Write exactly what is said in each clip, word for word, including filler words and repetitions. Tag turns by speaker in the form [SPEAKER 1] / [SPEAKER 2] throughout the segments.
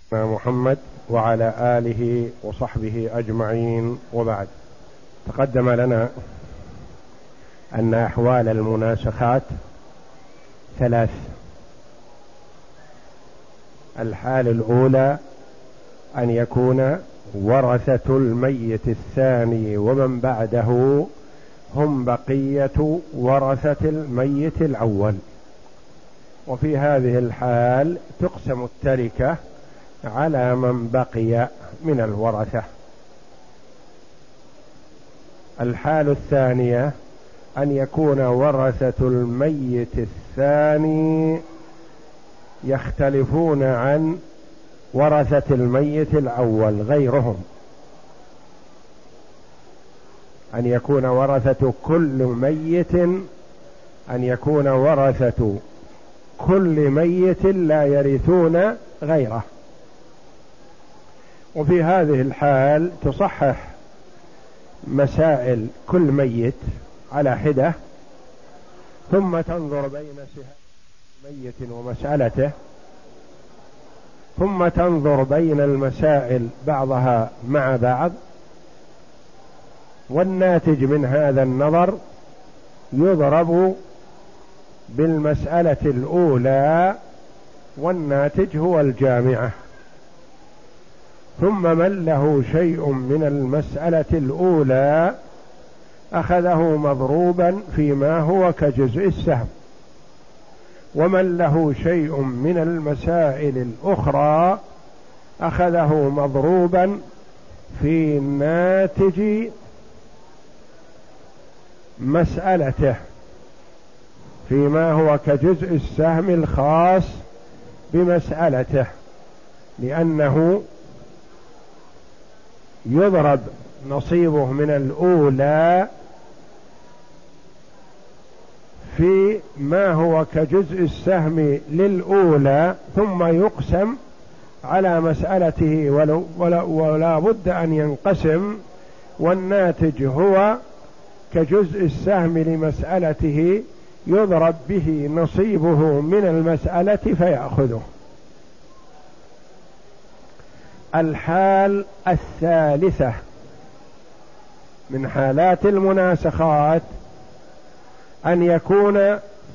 [SPEAKER 1] محمد وعلى آله وصحبه أجمعين، وبعد. تقدم لنا أن أحوال المناسخات ثلاث. الحال الأولى أن يكون ورثة الميت الثاني ومن بعده هم بقية ورثة الميت الأول، وفي هذه الحال تقسم التركة على من بقي من الورثة. الحال الثانية أن يكون ورثة الميت الثاني يختلفون عن ورثة الميت الأول غيرهم، أن يكون ورثة كل ميت أن يكون ورثة كل ميت لا يرثون غيره. وفي هذه الحال تصحح مسائل كل ميت على حدة، ثم تنظر بين سهام ميت ومسألته، ثم تنظر بين المسائل بعضها مع بعض، والناتج من هذا النظر يضرب بالمسألة الأولى، والناتج هو الجامعة. ثم من له شيء من المسألة الأولى أخذه مضروبا فيما هو كجزء السهم، ومن له شيء من المسائل الأخرى أخذه مضروبا في ناتج مسألته فيما هو كجزء السهم الخاص بمسألته، لأنه يضرب نصيبه من الأولى في ما هو كجزء السهم للأولى، ثم يقسم على مسألته ولا, ولا, ولا بد أن ينقسم، والناتج هو كجزء السهم لمسألته يضرب به نصيبه من المسألة فيأخذه. الحال الثالثة من حالات المناسخات أن يكون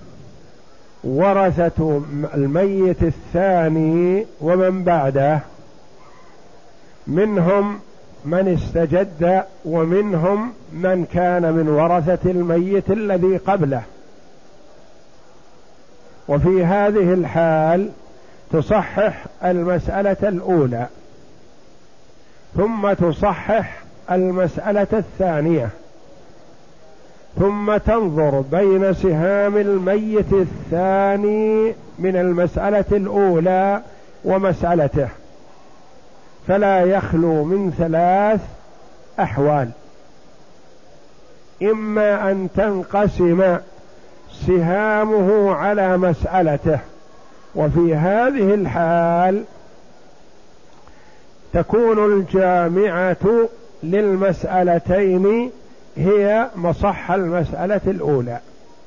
[SPEAKER 1] ورثة الميت الثاني ومن بعده منهم من استجد ومنهم من كان من ورثة الميت الذي قبله. وفي هذه الحال تصحح المسألة الأولى، ثم تصحح المسألة الثانية، ثم تنظر بين سهام الميت الثاني من المسألة الأولى ومسألته، فلا يخلو من ثلاث أحوال: إما أن تنقسم سهامه على مسألته، وفي هذه الحال تكون الجامعة للمسألتين هي مصح المسألة الأولى،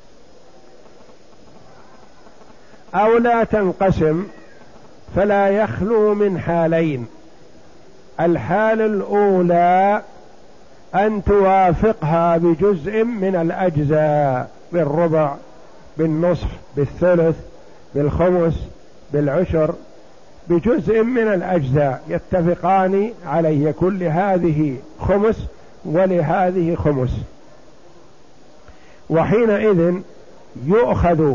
[SPEAKER 1] أو لا تنقسم، فلا يخلو من حالين: الحال الأولى أن توافقها بجزء من الأجزاء، بالربع، بالنصف، بالثلث، بالخمس، بالعشر، بجزء من الأجزاء يتفقان عليه، كل هذه خمس ولهذه خمس، وحينئذ يؤخذ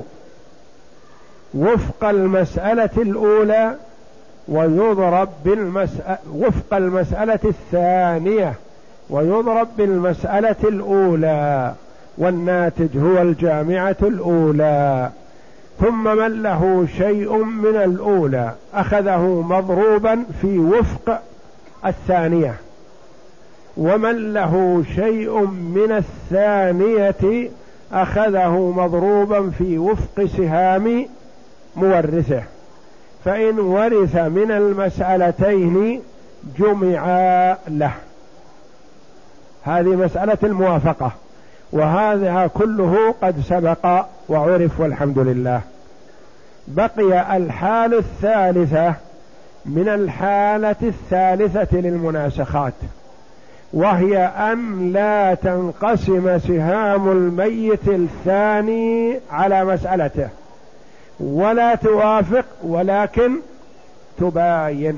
[SPEAKER 1] وفق المسألة الأولى ويضرب بالمسألة وفق المسألة الثانية ويضرب بالمسألة الأولى، والناتج هو الجامعة الأولى. ثم من له شيء من الأولى أخذه مضروبا في وفق الثانية، ومن له شيء من الثانية أخذه مضروبا في وفق سهام مورثه، فإن ورث من المسألتين جمعا له. هذه مسألة الموافقة، وهذا كله قد سبق وعرف والحمد لله. بقي الحال الثالثة من الحالة الثالثة للمناسخات، وهي أن لا تنقسم سهام الميت الثاني على مسألته ولا توافق، ولكن تباين.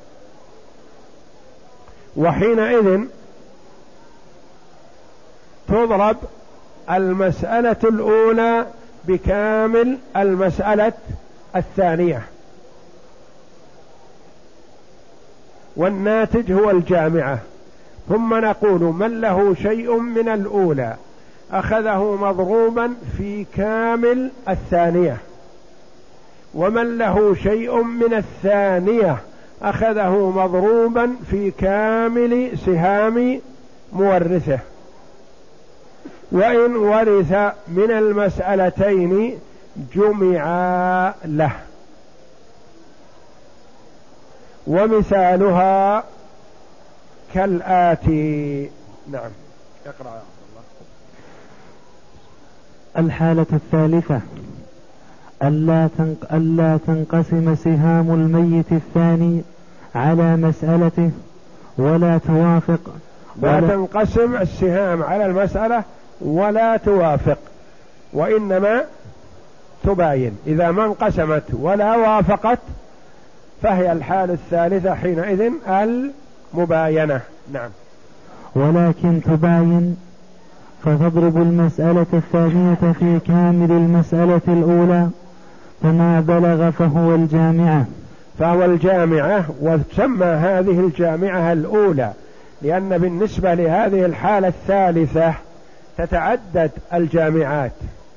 [SPEAKER 1] وحينئذ تضرب المسألة الأولى بكامل المسألة الثانية، والناتج هو الجامعة. ثم نقول من له شيء من الأولى أخذه مضروبا في كامل الثانية، ومن له شيء من الثانية أخذه مضروبا في كامل سهام مورثه. وإن ورث من المسألتين جمعا له. ومثالها كالآتي. نعم، اقرأ يا عبد الله.
[SPEAKER 2] الحالة الثالثة ألا تنق... ألا تنقسم سهام الميت الثاني على مسألته ولا توافق.
[SPEAKER 1] لا ولا تنقسم السهام على المسألة ولا توافق، وإنما تباين. إذا ما انقسمت ولا وافقت فهي الحالة الثالثة حينئذ المباينة. نعم.
[SPEAKER 2] ولكن تباين، فتضرب المسألة الثانية في كامل المسألة الأولى، فما بلغ فهو الجامعة.
[SPEAKER 1] فهو الجامعة، وتسمى هذه الجامعة الأولى لأن بالنسبة لهذه الحالة الثالثة تتعدد الجامعات.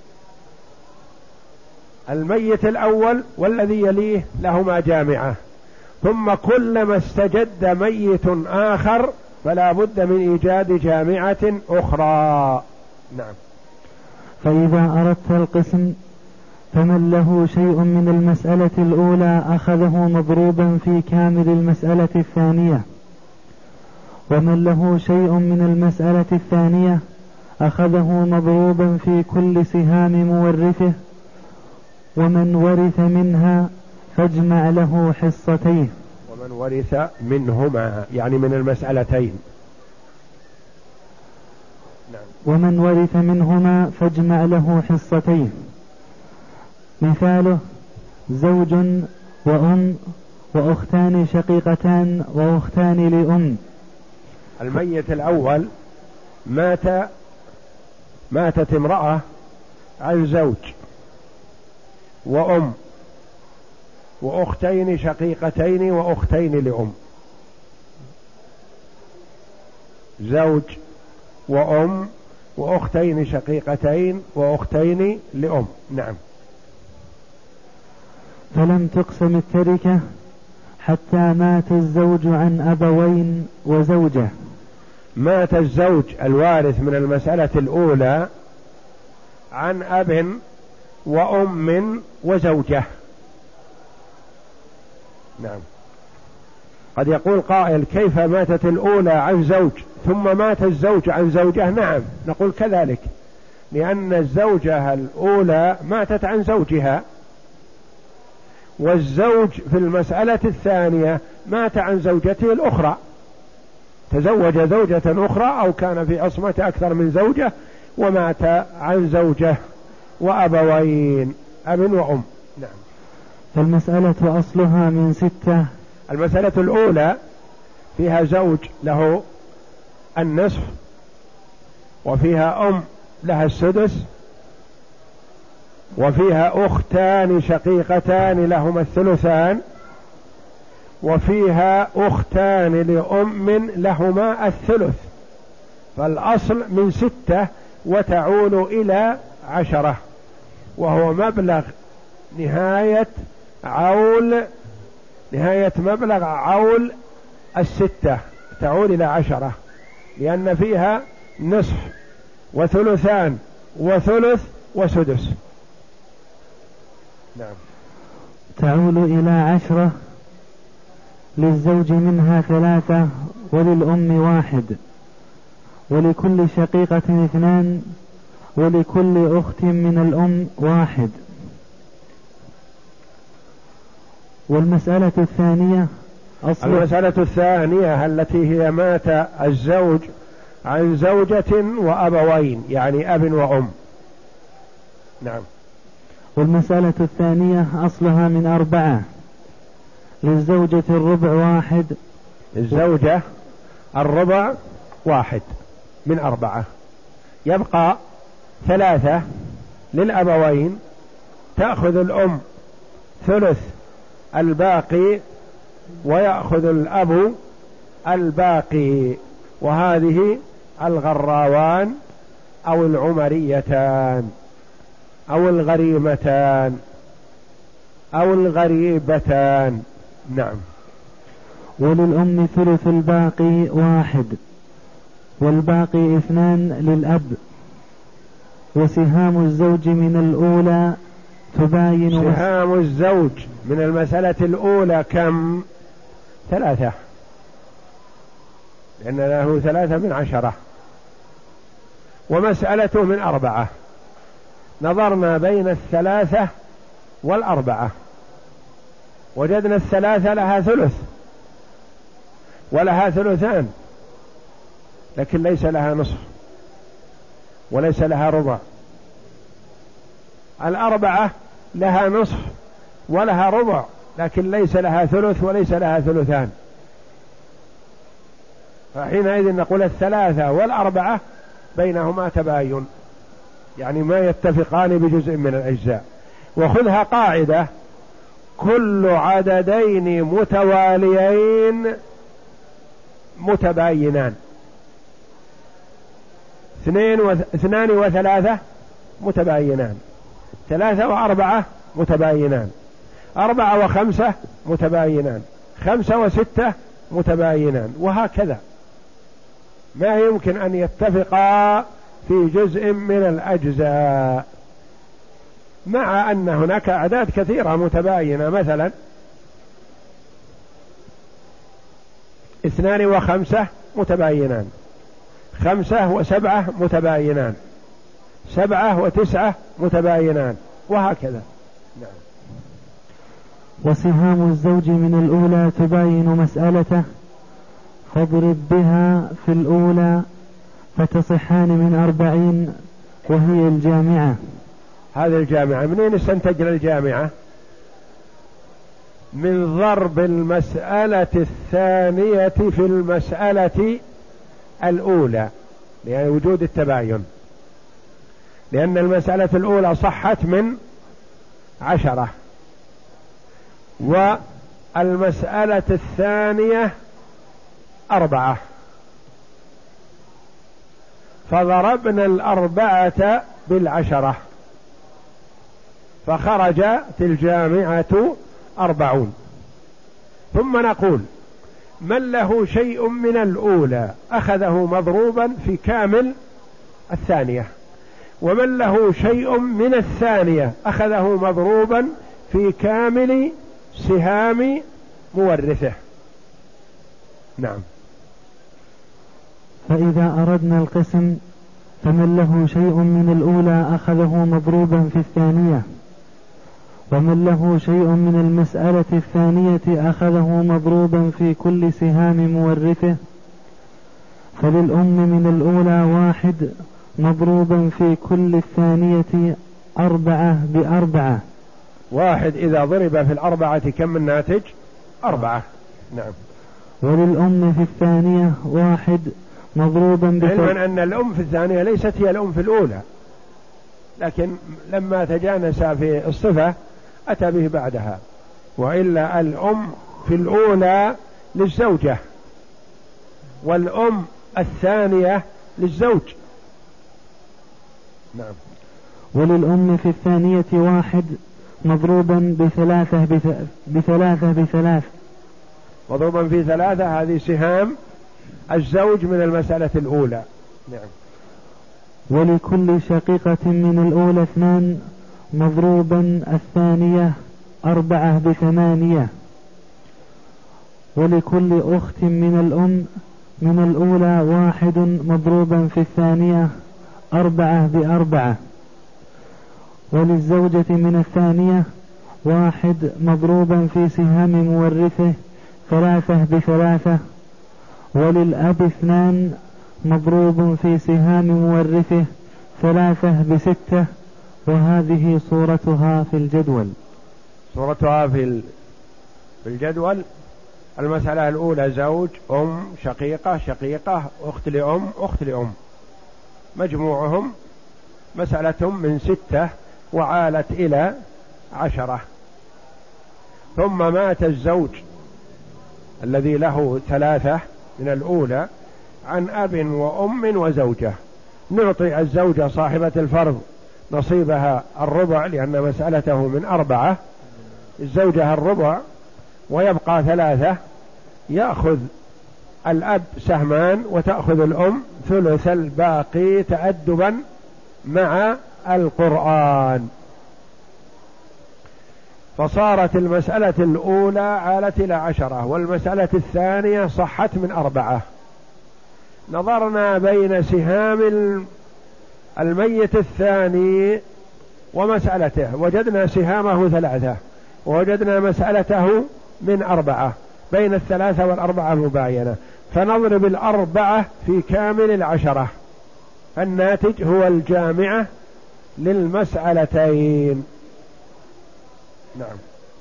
[SPEAKER 1] الميت الأول والذي يليه لهما جامعة، ثم كلما استجد ميت آخر فلا بد من إيجاد جامعة أخرى. نعم.
[SPEAKER 2] فإذا أردت القسم فمن له شيء من المسألة الأولى أخذه مضروبا في كامل المسألة الثانية، ومن له شيء من المسألة الثانية أخذه مضروبا في كل سهام مورثه، ومن ورث منها فاجمع له حصتين.
[SPEAKER 1] ومن ورث منهما يعني من المسألتين.
[SPEAKER 2] نعم. ومن ورث منهما فاجمع له حصتين. مثاله زوج وأم وأختان شقيقتان وأختان لأم.
[SPEAKER 1] الميت الأول مات ماتت امرأة عن زوج وأم وأختين شقيقتين وأختين لأم. زوج وأم وأختين شقيقتين وأختين لأم. نعم.
[SPEAKER 2] فلم تقسم التركة حتى مات الزوج عن أبوين وزوجة.
[SPEAKER 1] مات الزوج الوارث من المسألة الأولى عن أب وأم وزوجة. نعم. قد يقول قائل كيف ماتت الأولى عن زوج ثم مات الزوج عن زوجة؟ نعم، نقول كذلك، لأن الزوجة الأولى ماتت عن زوجها، والزوج في المسألة الثانية مات عن زوجته الأخرى، تزوج زوجة أخرى أو كان في عصمة أكثر من زوجة ومات عن زوجة وأبوين أب وأم. نعم.
[SPEAKER 2] فالمسألة أصلها من ستة.
[SPEAKER 1] المسألة الأولى فيها زوج له النصف، وفيها أم لها السدس، وفيها أختان شقيقتان لهما الثلثان، وفيها أختان لأم لهما الثلث. فالأصل من ستة وتعول إلى عشرة، وهو مبلغ نهاية عول نهاية مبلغ عول الستة تعول إلى عشرة، لأن فيها نصف وثلثان وثلث وسدس. نعم.
[SPEAKER 2] تعول إلى عشرة، للزوج منها ثلاثة وللأم واحد، ولكل شقيقة اثنان، ولكل أخت من الأم واحد. والمسألة الثانية
[SPEAKER 1] أصل المسألة الثانية التي هي مات الزوج عن زوجة وأبوين، يعني أب وأم. نعم.
[SPEAKER 2] والمسألة الثانية أصلها من أربعة، للزوجة الربع واحد،
[SPEAKER 1] الزوجة الربع واحد من أربعة، يبقى ثلاثة للأبوين، تأخذ الأم ثلث الباقي ويأخذ الأب الباقي، وهذه الغراوان أو العمريتان أو الغريمتان أو الغريبتان. نعم.
[SPEAKER 2] وللأم ثلث الباقي واحد، والباقي اثنان للأب. وسهام الزوج من الأولى تباين
[SPEAKER 1] سهام الزوج من المسألة الأولى كم؟ ثلاثة، لأن له ثلاثة من عشرة، ومسألته من أربعة. نظرنا بين الثلاثة والأربعة، وجدنا الثلاثة لها ثلث ولها ثلثان، لكن ليس لها نصف وليس لها ربع. الأربعة لها نصف ولها ربع، لكن ليس لها ثلث وليس لها ثلثان. فحينئذ نقول الثلاثة والأربعة بينهما تباين، يعني ما يتفقان بجزء من الأجزاء. وخذها قاعدة: كل عددين متواليين متباينان. اثنين واثنان وثلاثة متباينان، ثلاثة وأربعة متباينان، أربعة وخمسة متباينان، خمسة وستة متباينان، وهكذا. ما يمكن أن يتفقا في جزء من الأجزاء، مع أن هناك أعداد كثيرة متباينة. مثلا اثنان وخمسة متباينان، خمسة وسبعة متباينان، سبعة وتسعة متباينان، وهكذا. نعم.
[SPEAKER 2] وسهام الزوج من الأولى تباين مسألته، فاضرب بها في الأولى فتصحان من أربعين، وهي الجامعة.
[SPEAKER 1] هذه الجامعة منين استنتجنا الجامعة؟ من ضرب المسألة الثانية في المسألة الأولى، لأن وجود التباين، لأن المسألة الأولى صحت من عشرة، والمسألة الثانية أربعة، فضربنا الأربعة بالعشرة فخرجت الجامعة أربعون. ثم نقول: من له شيء من الأولى أخذه مضروبا في كامل الثانية، ومن له شيء من الثانية أخذه مضروبا في كامل سهام مورثه. نعم.
[SPEAKER 2] فإذا أردنا القسم فمن له شيء من الأولى أخذه مضروبا في الثانية، ومن له شيء من المسألة الثانية أخذه مضروبا في كل سهام مورثه، فللأم من الأولى واحد مضروبا في كل الثانية أربعة بأربعة.
[SPEAKER 1] واحد إذا ضرب في الأربعة كم الناتج؟ أربعة. نعم.
[SPEAKER 2] وللأم في الثانية واحد مضروبا بثلاثة.
[SPEAKER 1] علما أن الأم في الثانية ليست هي الأم في الأولى، لكن لما تجانس في الصفة أتى به بعدها، وإلا الأم في الأولى للزوجة، والأم الثانية للزوج. نعم.
[SPEAKER 2] وللأم في الثانية واحد مضروبا بثلاثة بثلاثة بثلاث
[SPEAKER 1] مضروبا في ثلاثة، هذه سهام الزوج من المسألة الأولى. نعم.
[SPEAKER 2] ولكل شقيقة من الأولى اثنان مضروبا الثانية أربعة بثمانية. ولكل أخت من الأم من الأولى واحد مضروبا في الثانية أربعة بأربعة. وللزوجة من الثانية واحد مضروبا في سهام مورثه ثلاثة بثلاثة، وللأب اثنان مضروب في سهام مورثه ثلاثة بستة. وهذه صورتها في الجدول.
[SPEAKER 1] صورتها في الجدول: المسألة الأولى زوج، أم، شقيقة، شقيقة، أخت لأم، أخت لأم، مجموعهم مسألة من ستة وعالت إلى عشرة. ثم مات الزوج الذي له ثلاثة من الأولى عن أب وأم وزوجة، نعطي الزوجة صاحبة الفرض نصيبها الربع لأن مسألته من أربعة، الزوجة الربع ويبقى ثلاثة، يأخذ الأب سهمان وتأخذ الأم ثلث الباقي تأدبا مع القرآن. فصارت المسألة الأولى عالت إلى عشرة، والمسألة الثانية صحت من أربعة. نظرنا بين سهام الميت الثاني ومسألته، وجدنا سهامه ثلاثة، ووجدنا مسألته من أربعة، بين الثلاثة والأربعة مباينة، فنضرب الأربعة في كامل العشرة، الناتج هو الجامعة للمسألتين. نعم.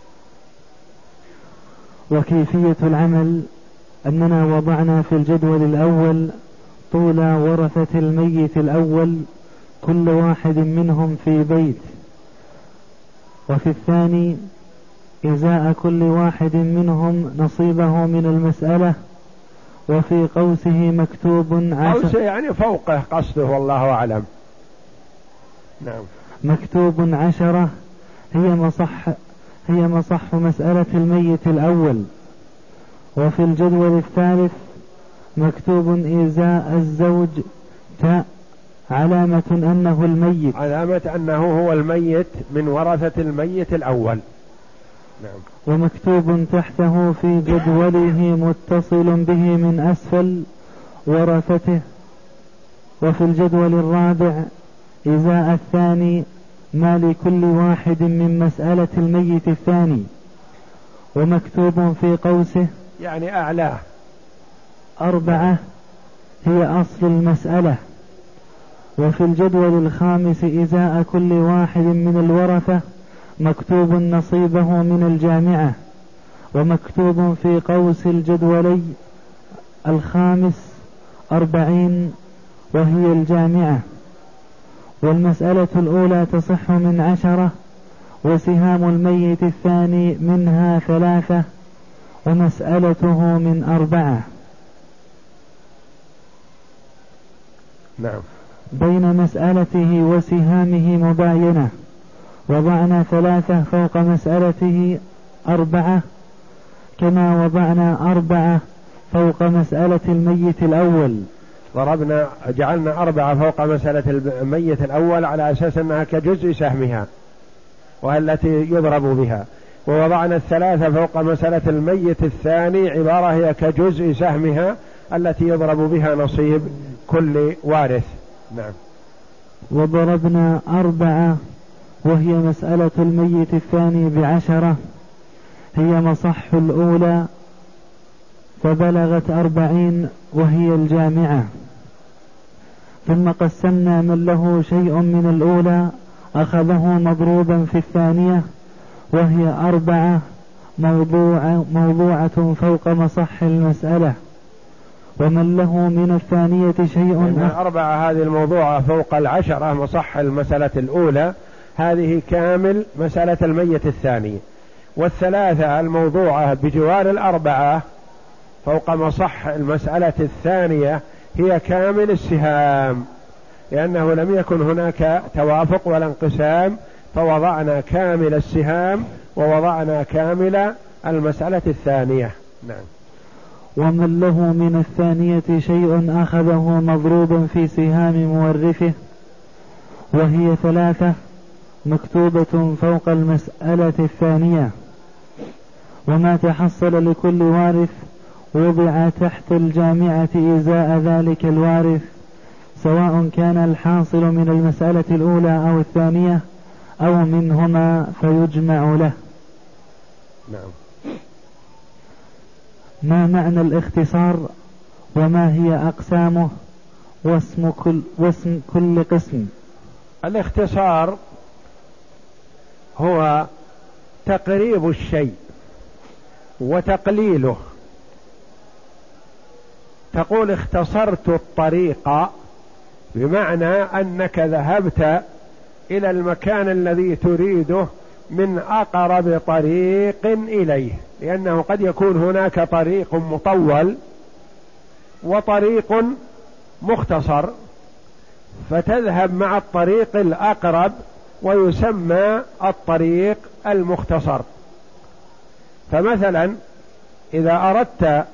[SPEAKER 2] وكيفية العمل أننا وضعنا في الجدول الأول طول ورثة الميت الأول كل واحد منهم في بيت، وفي الثاني إزاء كل واحد منهم نصيبه من المسألة، وفي قوسه مكتوب عشر.
[SPEAKER 1] قوسه يعني فوقه قصده والله أعلم. نعم.
[SPEAKER 2] مكتوب عشرة هي مصح هي مصح مسألة الميت الأول. وفي الجدول الثالث مكتوب إزاء الزوج تاء علامة أنه الميت،
[SPEAKER 1] علامة أنه هو الميت من ورثة الميت الأول. نعم.
[SPEAKER 2] ومكتوب تحته في جدوله متصل به من أسفل ورثته. وفي الجدول الرابع إزاء الثاني ما لكل واحد من مسألة الميت الثاني، ومكتوب في قوسه
[SPEAKER 1] يعني أعلاه
[SPEAKER 2] أربعة هي أصل المسألة. وفي الجدول الخامس إزاء كل واحد من الورثة مكتوب نصيبه من الجامعة، ومكتوب في قوس الجدولي الخامس أربعين وهي الجامعة. والمسألة الأولى تصح من عشرة، وسهام الميت الثاني منها ثلاثة، ومسألته من أربعة.
[SPEAKER 1] نعم.
[SPEAKER 2] بين مسألته وسهامه مباينة، وضعنا ثلاثة فوق مسألته أربعة، كما وضعنا أربعة فوق مسألة الميت الأول.
[SPEAKER 1] ضربنا جعلنا أربعة فوق مسألة الميت الأول على أساس أنها كجزء سهمها والتي يضرب بها، ووضعنا الثلاثة فوق مسألة الميت الثاني عبارة هي كجزء سهمها التي يضرب بها نصيب كل وارث. نعم.
[SPEAKER 2] وضربنا أربعة وهي مسألة الميت الثاني بعشرة، هي مصح الأولى فبلغت أربعين وهي الجامعة. ثم قسمنا من له شيء من الأولى أخذه مضروبا في الثانية، وهي أربعة موضوعة, موضوعة فوق مصح المسألة. ومن له من الثانية شيء
[SPEAKER 1] أخ... أربعة هذه الموضوعة فوق العشرة مصح المسألة الأولى، هذه كامل مسألة الميت الثاني. والثلاثة الموضوعة بجوار الأربعة فوق مصح المسألة الثانية هي كامل السهام، لأنه لم يكن هناك توافق ولا انقسام، فوضعنا كامل السهام ووضعنا كامل المسألة الثانية. نعم.
[SPEAKER 2] ومن له من الثانية شيء أخذه مضروبا في سهام مورثه، وهي ثلاثة مكتوبة فوق المسألة الثانية. وما تحصل لكل وارث وضع تحت الجامعة إزاء ذلك الوارث، سواء كان الحاصل من المسألة الأولى أو الثانية أو منهما، فيجمع له.
[SPEAKER 1] نعم.
[SPEAKER 2] ما معنى الاختصار وما هي أقسامه واسم كل, واسم كل قسم؟
[SPEAKER 1] الاختصار هو تقريب الشيء وتقليله. تقول اختصرت الطريق بمعنى أنك ذهبت إلى المكان الذي تريده من أقرب طريق إليه، لأنه قد يكون هناك طريق مطول وطريق مختصر، فتذهب مع الطريق الأقرب ويسمى الطريق المختصر. فمثلا إذا أردت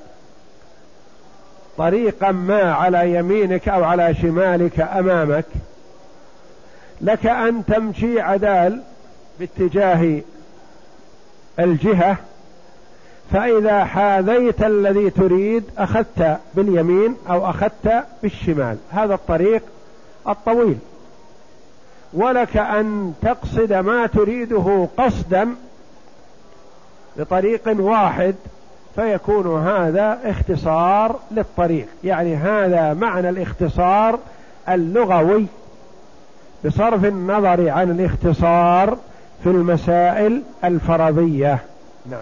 [SPEAKER 1] طريقا ما على يمينك أو على شمالك أمامك، لك أن تمشي عدال باتجاه الجهة، فإذا حاذيت الذي تريد أخذت باليمين أو أخذت بالشمال، هذا الطريق الطويل. ولك أن تقصد ما تريده قصدا بطريق واحد، فيكون هذا اختصار للطريق. يعني هذا معنى الاختصار اللغوي بصرف النظر عن الاختصار في المسائل الفرضية. نعم.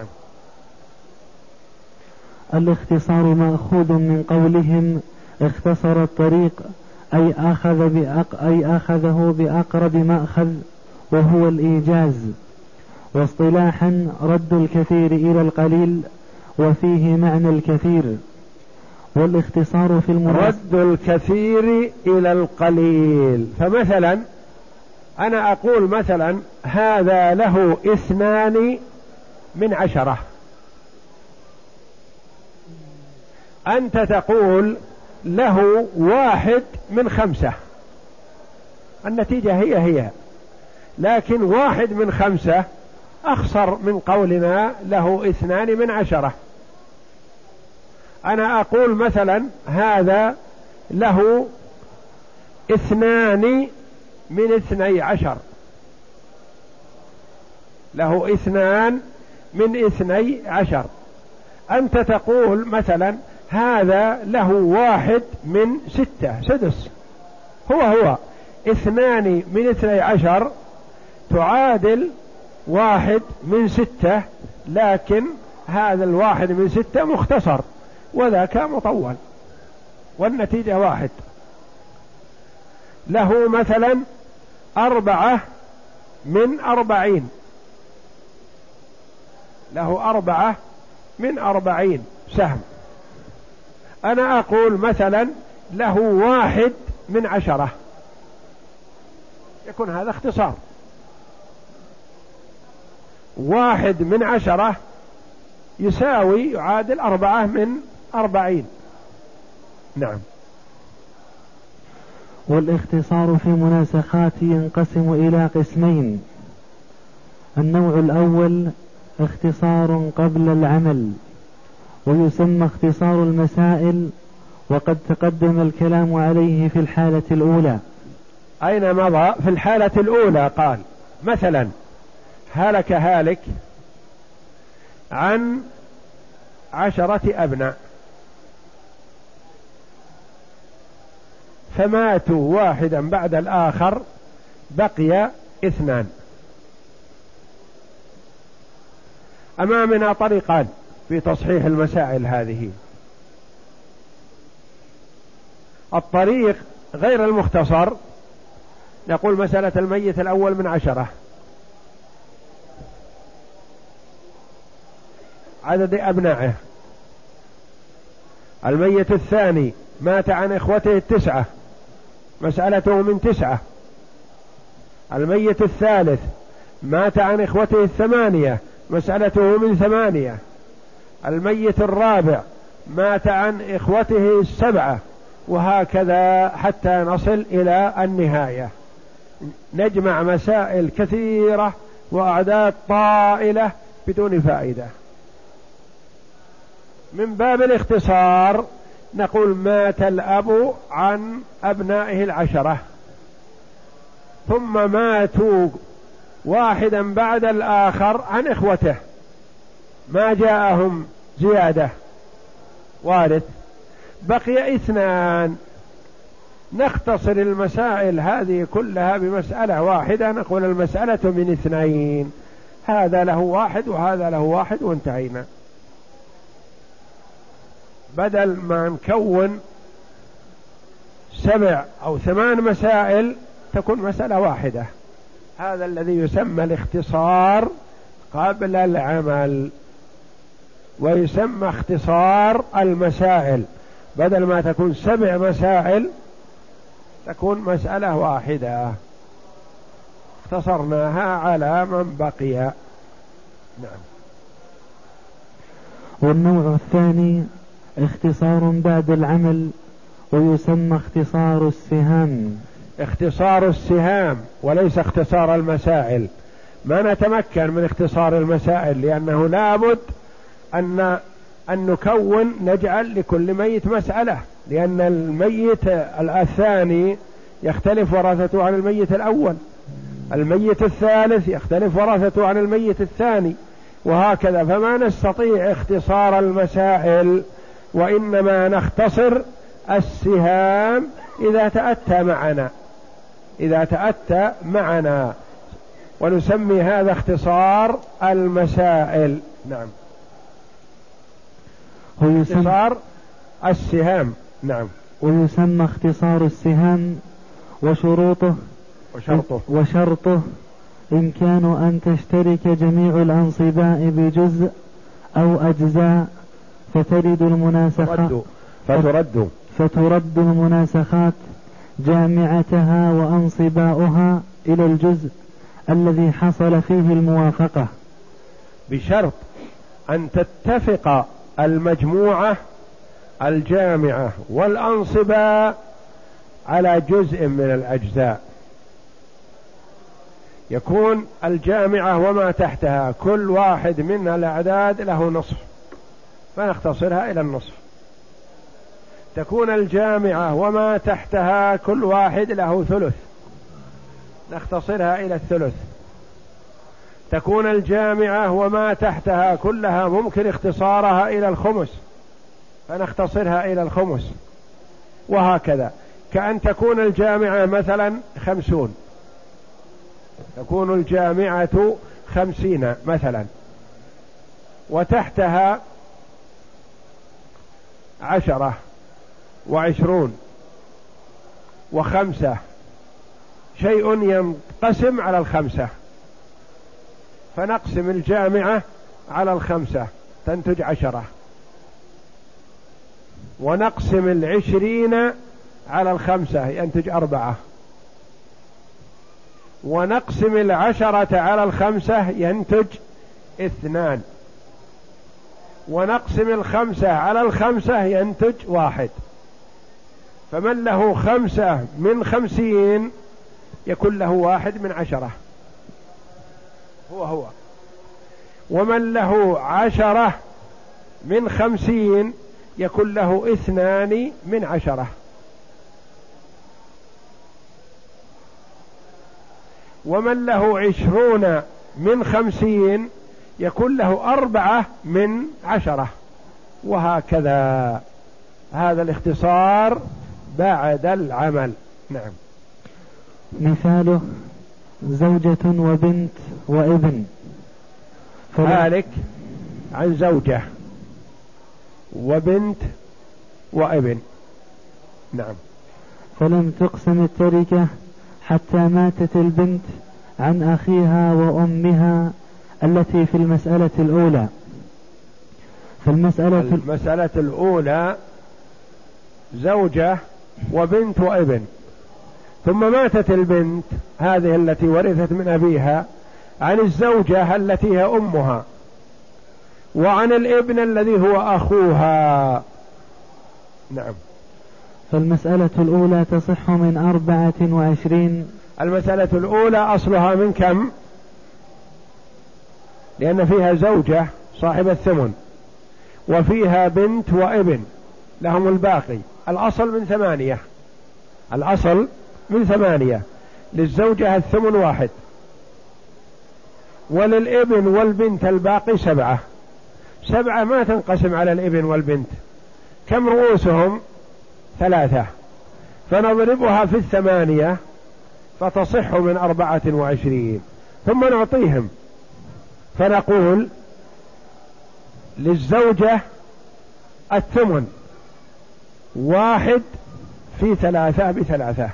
[SPEAKER 2] الاختصار مأخوذ من قولهم اختصر الطريق، أي أخذ بأق أي أخذه بأقرب مأخذ، وهو الإيجاز. واصطلاحا رد الكثير إلى القليل، وفيه معنى الكثير. والاختصار في
[SPEAKER 1] رد الكثير إلى القليل. فمثلا أنا أقول مثلا هذا له اثنان من عشرة، أنت تقول له واحد من خمسة، النتيجة هي هي، لكن واحد من خمسة أخسر من قولنا له اثنان من عشرة. أنا أقول مثلا هذا له اثنان من اثني عشر، له اثنان من اثني عشر، أنت تقول مثلا هذا له واحد من ستة، سدس. هو هو اثنان من اثني عشر تعادل واحد من ستة، لكن هذا الواحد من ستة مختصر وذاك مطول، والنتيجة واحد. له مثلا أربعة من أربعين، له أربعة من أربعين سهم، أنا أقول مثلا له واحد من عشرة، يكون هذا اختصار. واحد من عشرة يساوي يعادل أربعة من أربعين. نعم.
[SPEAKER 2] والاختصار في مناسخات ينقسم إلى قسمين. النوع الأول اختصار قبل العمل، ويسمى اختصار المسائل، وقد تقدم الكلام عليه في الحالة الأولى.
[SPEAKER 1] أين مضى؟ في الحالة الأولى قال مثلا هلك هالك عن عشرة أبناء، فماتوا واحدا بعد الآخر، بقي اثنان. أمامنا طريقان في تصحيح المسائل هذه. الطريق غير المختصر، يقول مسألة الميت الأول من عشرة، عدد أبنائه. الميت الثاني مات عن إخوته التسعة، مسألته من تسعة. الميت الثالث مات عن إخوته الثمانية، مسألته من ثمانية. الميت الرابع مات عن إخوته السبعة، وهكذا حتى نصل إلى النهاية. نجمع مسائل كثيرة وأعداد طائلة بدون فائدة. من باب الاختصار نقول مات الأب عن أبنائه العشرة، ثم ماتوا واحدا بعد الآخر عن إخوته، ما جاءهم زيادة وارث، بقي اثنان، نختصر المسائل هذه كلها بمسألة واحدة، نقول المسألة من اثنين، هذا له واحد وهذا له واحد وانتهينا، بدل ما نكون سبع أو ثمان مسائل تكون مسألة واحدة. هذا الذي يسمى الاختصار قبل العمل، ويسمى اختصار المسائل، بدل ما تكون سبع مسائل تكون مسألة واحدة اختصرناها على من بقي. نعم.
[SPEAKER 2] والنوع الثاني اختصار بعد العمل، ويسمى اختصار السهام.
[SPEAKER 1] اختصار السهام وليس اختصار المسائل، ما نتمكن من اختصار المسائل لأنه لابد أن أن نكون نجعل لكل ميت مسألة، لأن الميت الثاني يختلف ورثته عن الميت الأول، الميت الثالث يختلف ورثته عن الميت الثاني، وهكذا، فما نستطيع اختصار المسائل، وإنما نختصر السهام إذا تأتى معنا إذا تأتى معنا ونسمي هذا اختصار المسائل. نعم. اختصار السهام. نعم.
[SPEAKER 2] ويسمى اختصار السهام. وشروطه
[SPEAKER 1] وشرطه
[SPEAKER 2] وشرطه إمكان أن تشترك جميع الأنصباء بجزء أو أجزاء فترد المناسخات
[SPEAKER 1] فترد
[SPEAKER 2] فترد المناسخات جامعتها وأنصباؤها إلى الجزء الذي حصل فيه الموافقة،
[SPEAKER 1] بشرط أن تتفق المجموعة الجامعة والأنصباء على جزء من الأجزاء، يكون الجامعة وما تحتها كل واحد من الأعداد له نصف فنختصرها إلى النصف، تكون الجامعة وما تحتها كل واحد له ثلث نختصرها إلى الثلث، تكون الجامعة وما تحتها كلها ممكن اختصارها إلى الخمس فنختصرها إلى الخمس، وهكذا. كأن تكون الجامعة مثلا خمسون، تكون الجامعة خمسين مثلا، وتحتها عشرة وعشرون وخمسة، شيء ينقسم على الخمسة، فنقسم الجامعة على الخمسة تنتج عشرة، ونقسم العشرين على الخمسة ينتج أربعة، ونقسم العشرة على الخمسة ينتج اثنان، ونقسم الخمسة على الخمسة ينتج واحد، فمن له خمسة من خمسين يكون له واحد من عشرة هو هو، ومن له عشرة من خمسين يكون له اثنان من عشرة، ومن له عشرون من خمسين يكون له أربعة من عشرة، وهكذا. هذا الاختصار بعد العمل. نعم.
[SPEAKER 2] مثاله زوجة وبنت وابن،
[SPEAKER 1] هالك عن زوجة وبنت وابن. نعم.
[SPEAKER 2] فلم تقسم التركة حتى ماتت البنت عن أخيها وأمها التي في المسألة الأولى. فالمسألة
[SPEAKER 1] المسألة الأولى زوجة وبنت وابن، ثم ماتت البنت هذه التي ورثت من أبيها عن الزوجة التي هي أمها، وعن الابن الذي هو أخوها. نعم.
[SPEAKER 2] فالمسألة الأولى تصح من أربعة وعشرين.
[SPEAKER 1] المسألة الأولى أصلها من كم؟ لأن فيها زوجة صاحب الثمن، وفيها بنت وابن لهم الباقي، الأصل من ثمانية، الأصل من ثمانية، للزوجة الثمن واحد، وللابن والبنت الباقي سبعة، سبعة ما تنقسم على الابن والبنت، كم رؤوسهم؟ ثلاثة، فنضربها في الثمانية فتصح من أربعة وعشرين، ثم نعطيهم فنقول للزوجة الثمن واحد في ثلاثة بثلاثة،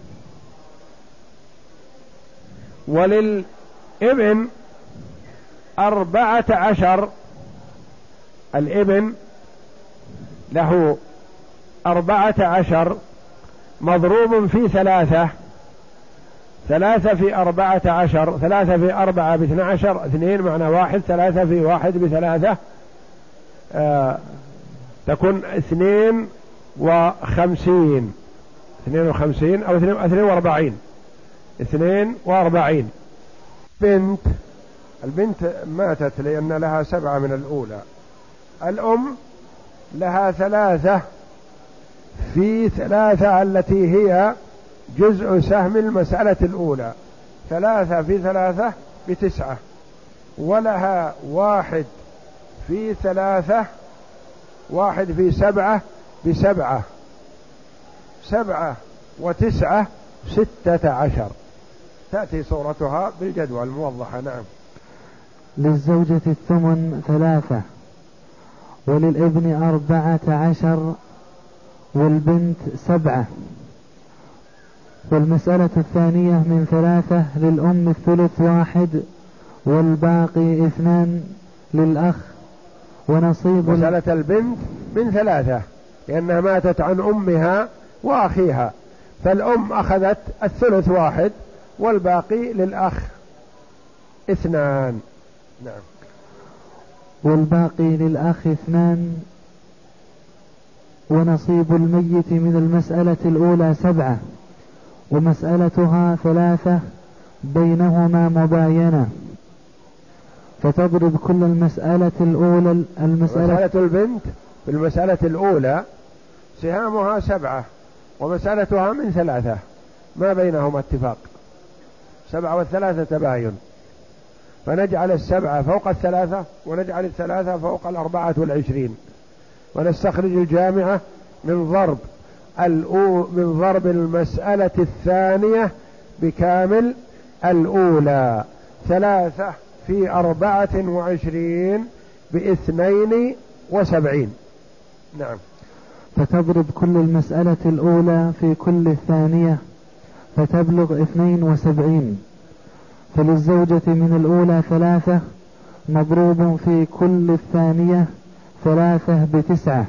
[SPEAKER 1] وللابن أربعة عشر، الابن له أربعة عشر مضروب في ثلاثة، ثلاثة في أربعة عشر، ثلاثة في أربعة باثنى عشر، اثنين معنى واحد، ثلاثة في واحد بثلاثة آه تكون اثنين وخمسين، اثنين وخمسين أو اثنين واربعين، اثنين واربعين. بنت، البنت ماتت لأن لها سبعة من الأولى، الأم لها ثلاثة في ثلاثة التي هي جزء سهم المسألة الأولى، ثلاثة في ثلاثة بتسعة، ولها واحد في ثلاثة، واحد في سبعة بسبعة، سبعة وتسعة ستة عشر، تأتي صورتها بالجدول الموضحة. نعم.
[SPEAKER 2] للزوجة الثمن ثلاثة، وللابن أربعة عشر، والبنت سبعة. والمسألة الثانية من ثلاثة للأم الثلث واحد، والباقي اثنان للأخ، ونصيب
[SPEAKER 1] مسألة البنت من ثلاثة لأنها ماتت عن أمها وأخيها، فالأم أخذت الثلث واحد والباقي للأخ اثنان. نعم.
[SPEAKER 2] والباقي للأخ اثنان. ونصيب الميت من المسألة الأولى سبعة، ومسألتها ثلاثة بينهما مباينة، فتضرب كل المسألة الأولى المسألة
[SPEAKER 1] مسألة البنت في المسألة الأولى سهامها سبعة ومسألتها من ثلاثة، ما بينهما اتفاق، سبعة والثلاثة تباين، فنجعل السبعة فوق الثلاثة ونجعل الثلاثة فوق الأربعة والعشرين، ونستخرج الجامعة من ضرب الأو من ضرب المسألة الثانية بكامل الأولى، ثلاثة في أربعة وعشرين باثنين وسبعين. نعم.
[SPEAKER 2] فتضرب كل المسألة الأولى في كل الثانية فتبلغ اثنين وسبعين. فللزوجة من الأولى ثلاثة مضروب في كل الثانية ثلاثة بتسعة،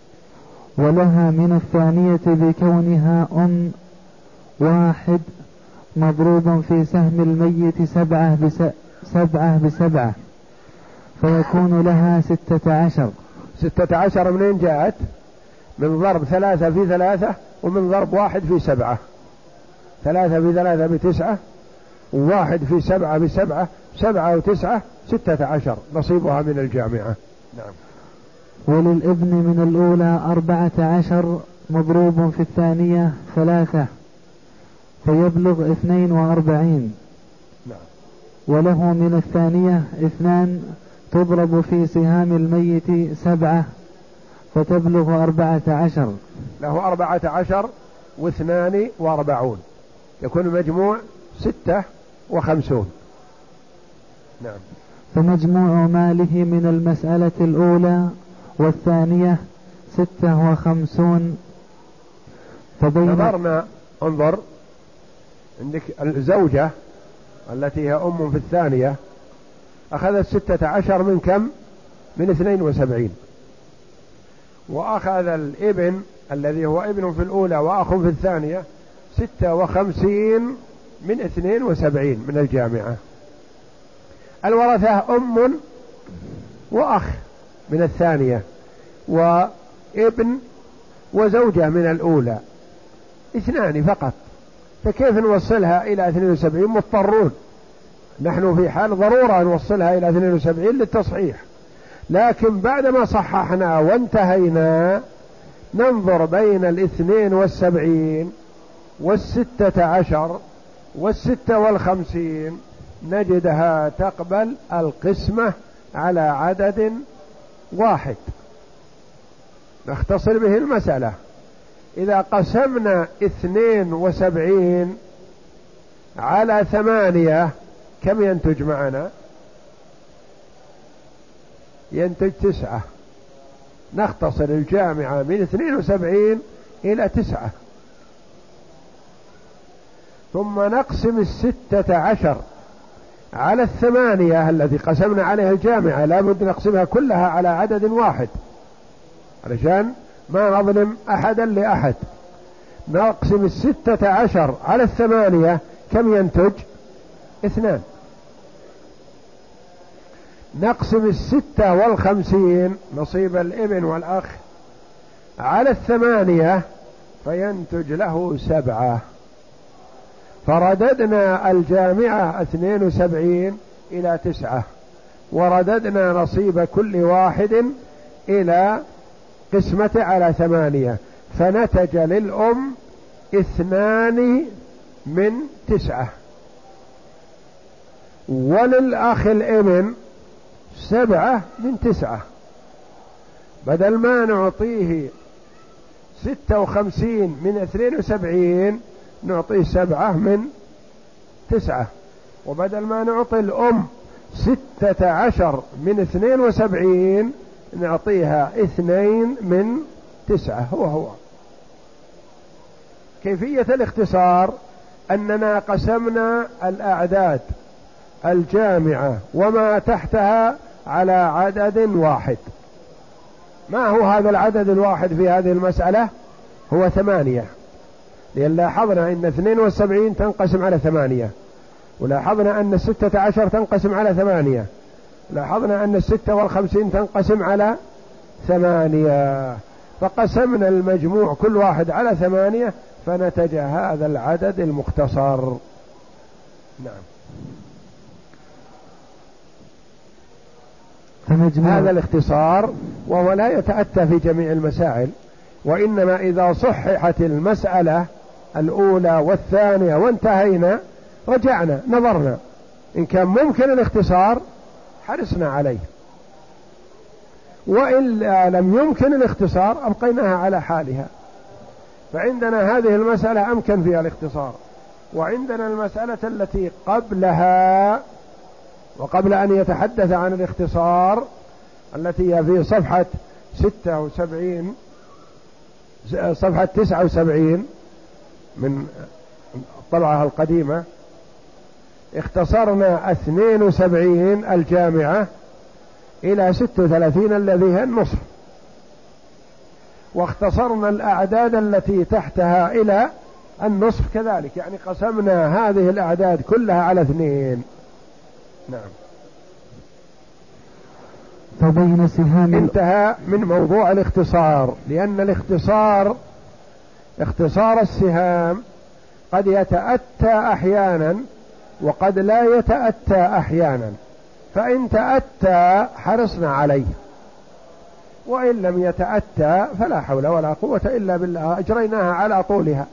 [SPEAKER 2] ولها من الثانية بكونها أم واحد مضروب في سهم الميت سبعة بس سبعة بسبعة، فيكون لها ستة عشر.
[SPEAKER 1] ستة عشر منين جاءت؟ من ضرب ثلاثة في ثلاثة ومن ضرب واحد في سبعة، ثلاثة في ثلاثة بتسعة وواحد في سبعة بسبعة، سبعة وتسعة ستة عشر نصيبها من الجامعة. نعم.
[SPEAKER 2] وللابن من الأولى أربعة عشر مضروب في الثانية ثلاثة فيبلغ اثنين وأربعين.
[SPEAKER 1] نعم.
[SPEAKER 2] وله من الثانية اثنان تضرب في سهام الميت سبعة فتبلغ أربعة عشر.
[SPEAKER 1] له أربعة عشر واثنان وأربعون، يكون المجموع ستة وخمسون. نعم.
[SPEAKER 2] فمجموع ماله من المسألة الأولى والثانية ستة وخمسون.
[SPEAKER 1] فبين نظرنا انظر عندك الزوجة التي هي أم في الثانية أخذت ستة عشر من كم؟ من اثنين وسبعين، وأخذ الابن الذي هو ابن في الأولى وأخ في الثانية ستة وخمسين من اثنين وسبعين من الجامعة. الورثة أم وأخ من الثانية وابن وزوجة من الأولى، اثنان فقط، فكيف نوصلها إلى اثنين وسبعين؟ مضطرون، نحن في حال ضرورة نوصلها إلى اثنين وسبعين للتصحيح، لكن بعدما صححنا وانتهينا ننظر بين الاثنين والسبعين والستة عشر والستة والخمسين نجدها تقبل القسمة على عدد واحد نختصر به المسألة. إذا قسمنا اثنين وسبعين على ثمانية كم ينتج معنا؟ ينتج تسعة. نختصر الجامعة من اثنين وسبعين إلى تسعة، ثم نقسم الستة عشر على الثمانية التي قسمنا عليها الجامعة، لا بد نقسمها كلها على عدد واحد علشان ما نظلم أحدا لأحد. نقسم الستة عشر على الثمانية كم ينتج؟ اثنان. نقسم الستة والخمسين نصيب الابن والأخ على الثمانية فينتج له سبعة. فرددنا الجامعة اثنين وسبعين إلى تسعة، ورددنا نصيب كل واحد إلى قسمة على ثمانية، فنتج للأم اثنان من تسعة، وللأخ الابن سبعة من تسعة. بدل ما نعطيه ستة وخمسين من اثنين وسبعين نعطيه سبعة من تسعة، وبدل ما نعطي الأم ستة عشر من اثنين وسبعين نعطيها اثنين من تسعة. هو هو كيفية الاختصار أننا قسمنا الأعداد الجامعة وما تحتها على عدد واحد. ما هو هذا العدد الواحد في هذه المسألة؟ هو ثمانية، لأن لاحظنا أن اثنين وسبعين تنقسم على ثمانية، ولاحظنا أن الستة عشر تنقسم على ثمانية، لاحظنا أن الستة والخمسين تنقسم على ثمانية، فقسمنا المجموع كل واحد على ثمانية فنتج هذا العدد المختصر. نعم، هذا الاختصار، وهو لا يتأتى في جميع المسائل، وإنما إذا صححت المسألة الأولى والثانية وانتهينا رجعنا نظرنا إن كان ممكن الاختصار حرصنا عليه، وإلا لم يمكن الاختصار أبقيناها على حالها. فعندنا هذه المسألة أمكن فيها الاختصار، وعندنا المسألة التي قبلها وقبل أن يتحدث عن الاختصار التي هي في صفحة ستة وسبعين صفحة تسعة وسبعين من الطبعة القديمة، اختصرنا اثنين وسبعين الجامعة إلى ست وثلاثين الذي هي النصف، واختصرنا الأعداد التي تحتها إلى النصف كذلك، يعني قسمنا هذه الأعداد كلها على اثنين. نعم،
[SPEAKER 2] فبين سهام
[SPEAKER 1] انتهى من موضوع الاختصار، لأن الاختصار اختصار السهام قد يتأتى أحيانا وقد لا يتأتى أحيانا، فإن تأتى حرصنا عليه، وإن لم يتأتى فلا حول ولا قوة إلا بالله أجريناها على طولها.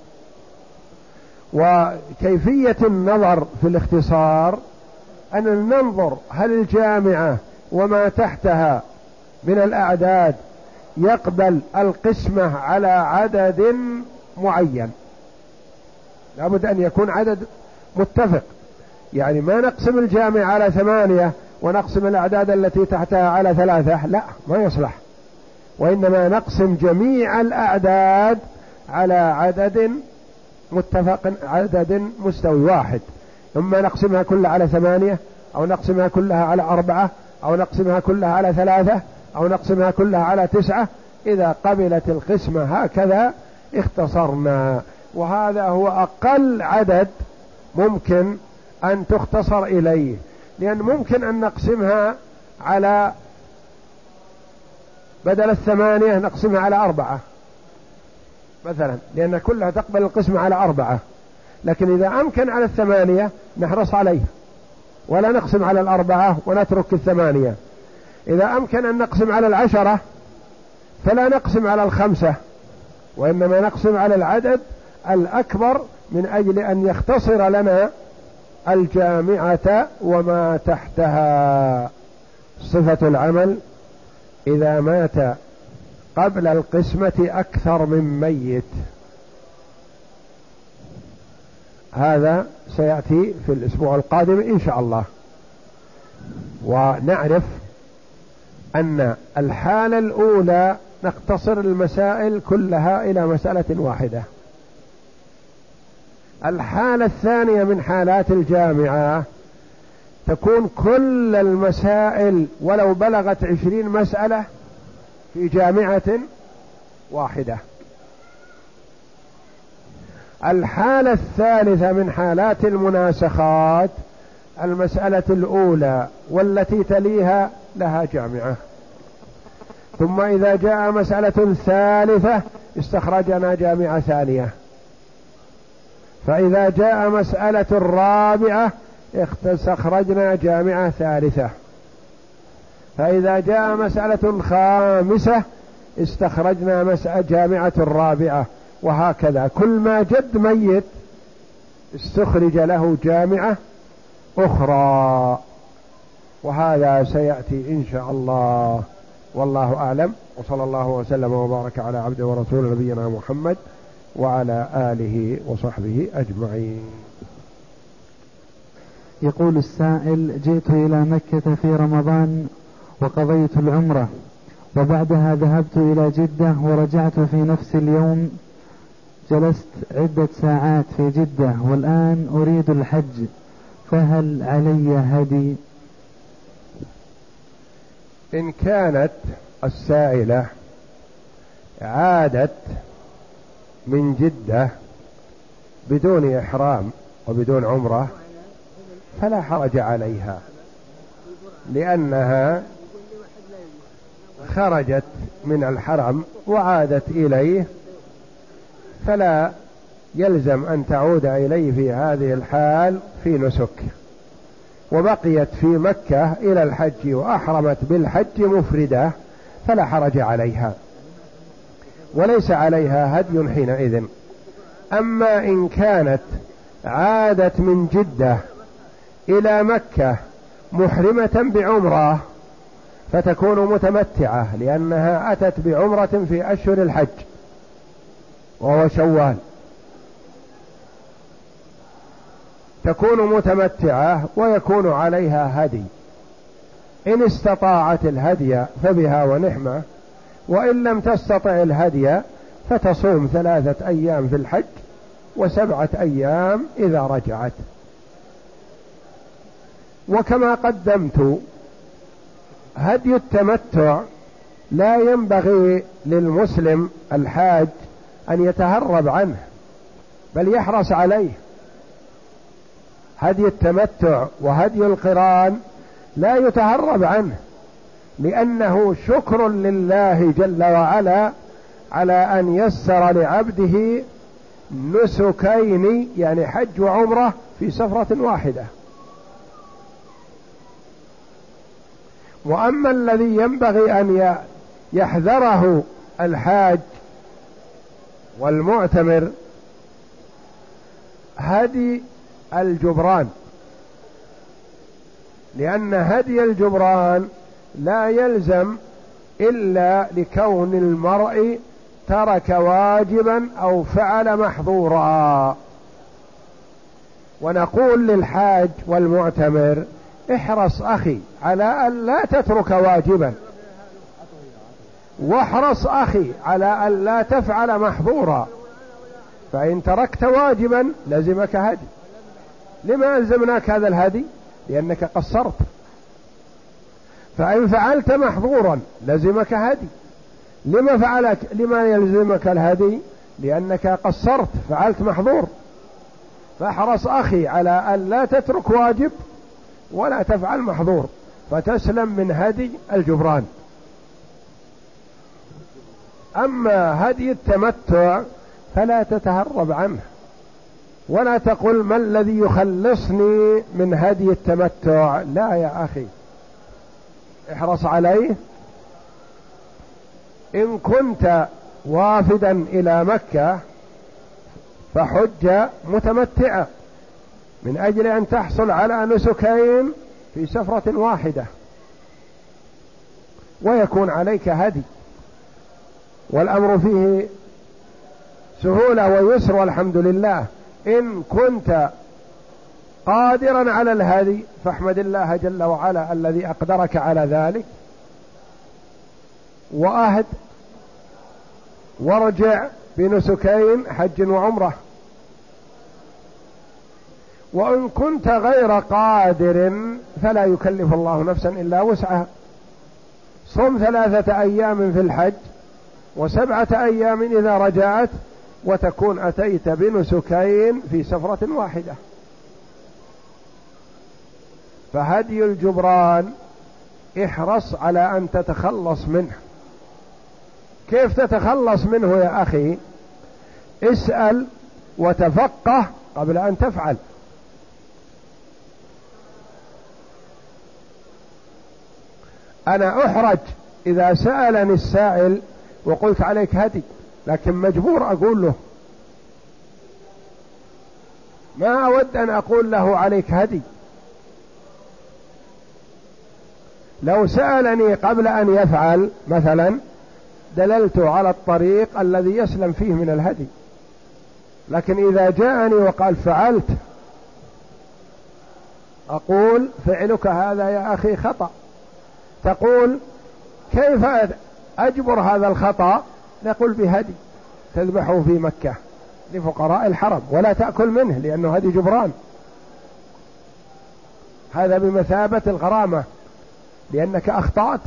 [SPEAKER 1] وكيفية النظر في الاختصار أن ننظر هل الجامعة وما تحتها من الأعداد يقبل القسمة على عدد معين، لابد أن يكون عدد متفق، يعني ما نقسم الجامعة على ثمانية ونقسم الأعداد التي تحتها على ثلاثة، لا، ما يصلح، وإنما نقسم جميع الأعداد على عدد متفق، عدد مستوي واحد، إما نقسمها كلها على ثمانية أو نقسمها كلها على أربعة أو نقسمها كلها على ثلاثة أو نقسمها كلها على تسعة. إذا قبلت القسمة هكذا اختصرنا، وهذا هو أقل عدد ممكن أن تختصر إليه، لأن ممكن أن نقسمها على بدل الثمانية نقسمها على أربعة مثلا، لأن كلها تقبل القسمة على أربعة، لكن إذا أمكن على الثمانية نحرص عليه ولا نقسم على الأربعة ونترك الثمانية. إذا أمكن أن نقسم على العشرة فلا نقسم على الخمسة، وإنما نقسم على العدد الأكبر من أجل أن يختصر لنا الجامعة وما تحتها. صفة العمل إذا مات قبل القسمة أكثر من ميت، هذا سيأتي في الأسبوع القادم إن شاء الله. ونعرف أن الحالة الأولى نقتصر المسائل كلها إلى مسألة واحدة. الحالة الثانية من حالات الجامعة تكون كل المسائل ولو بلغت عشرين مسألة في جامعة واحدة. الحالة الثالثة من حالات المناسخات المسألة الأولى والتي تليها لها جامعة، ثم إذا جاء مسألة ثالثة استخرجنا جامعة ثانية، فإذا جاء مسألة رابعة استخرجنا جامعة ثالثة، فإذا جاء مسألة خامسة استخرجنا مسألة جامعة رابعة، وهكذا كل ما جد ميت استخرج له جامعة أخرى. وهذا سيأتي إن شاء الله، والله أعلم، وصلى الله وسلم وبارك على عبده ورسول نبينا محمد وعلى آله وصحبه أجمعين.
[SPEAKER 2] يقول السائل: جئت إلى مكة في رمضان وقضيت العمرة، وبعدها ذهبت إلى جدة ورجعت في نفس اليوم، جلست عدة ساعات في جدة والآن أريد الحج، فهل علي هدي؟
[SPEAKER 1] إن كانت السائلة عادت من جدة بدون إحرام وبدون عمرة فلا حرج عليها، لأنها خرجت من الحرم وعادت إليه، فلا يلزم أن تعود إليه في هذه الحال في نسك، وبقيت في مكة إلى الحج وأحرمت بالحج مفردة فلا حرج عليها وليس عليها هدي حينئذ. أما إن كانت عادت من جدة إلى مكة محرمة بعمرة فتكون متمتعة، لأنها أتت بعمرة في أشهر الحج وهو شوال، تكون متمتعة ويكون عليها هدي. إن استطاعت الهدي فبها ونعمة، وإن لم تستطع الهدي فتصوم ثلاثة أيام في الحج وسبعة أيام إذا رجعت. وكما قدمت هدي التمتع لا ينبغي للمسلم الحاج أن يتهرب عنه، بل يحرص عليه. هدي التمتع وهدي القران لا يتهرب عنه، لأنه شكر لله جل وعلا على أن يسر لعبده نسكين، يعني حج وعمرة في سفرة واحدة. وأما الذي ينبغي أن يحذره الحاج والمعتمر هدي الجبران، لأن هدي الجبران لا يلزم إلا لكون المرء ترك واجبا أو فعل محظورا. ونقول للحاج والمعتمر: احرص أخي على أن لا تترك واجبا، واحرص أخي على أن لا تفعل محظورا، فإن تركت واجبا لزمك هدي. لما ألزمناك هذا الهدي؟ لأنك قصرت. فإن فعلت محظورا لزمك هدي. لما فعلك لما يلزمك الهدي؟ لأنك قصرت، فعلت محظور. فاحرص أخي على أن لا تترك واجب ولا تفعل محظور، فتسلم من هدي الجبران. أما هدي التمتع فلا تتهرب عنه، ولا تقل ما الذي يخلصني من هدي التمتع. لا يا أخي، احرص عليه. إن كنت وافدا إلى مكة فحج متمتعا من أجل أن تحصل على نسكين في سفرة واحدة. ويكون عليك هدي، والأمر فيه سهولة ويسر والحمد لله. إن كنت قادرا على الهدي فاحمد الله جل وعلا الذي أقدرك على ذلك، وأهد وارجع بنسكين حج وعمرة. وإن كنت غير قادر فلا يكلف الله نفسا إلا وسعها، صم ثلاثة أيام في الحج وسبعة أيام إذا رجعت، وتكون أتيت بنسكين في سفرة واحدة. فهدي الجبران احرص على أن تتخلص منه. كيف تتخلص منه يا أخي؟ اسأل وتفقه قبل أن تفعل. أنا أحرج إذا سألني السائل وقلت عليك هدي، لكن مجبور أقول له، ما أود أن أقول له عليك هدي. لو سألني قبل أن يفعل مثلا دللت على الطريق الذي يسلم فيه من الهدي، لكن إذا جاءني وقال فعلت، أقول فعلك هذا يا أخي خطأ. تقول كيف أجبر هذا الخطأ؟ نقول بهدي تذبحه في مكة لفقراء الحرم ولا تأكل منه لأنه هدي جبران، هذا بمثابة الغرامة لأنك أخطأت،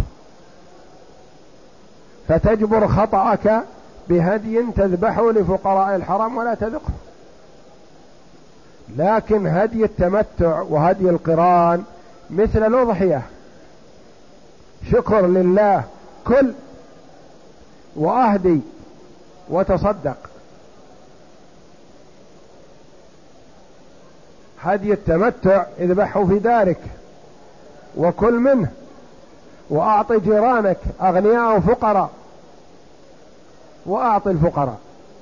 [SPEAKER 1] فتجبر خطأك بهدي تذبحه لفقراء الحرم ولا تذقه. لكن هدي التمتع وهدي القران مثل الأضحية، شكر لله، كل وأهدي وتصدق. هدي التمتع اذبحه في دارك وكل منه، وأعطي جيرانك أغنياء وفقراء وأعطي الفقراء.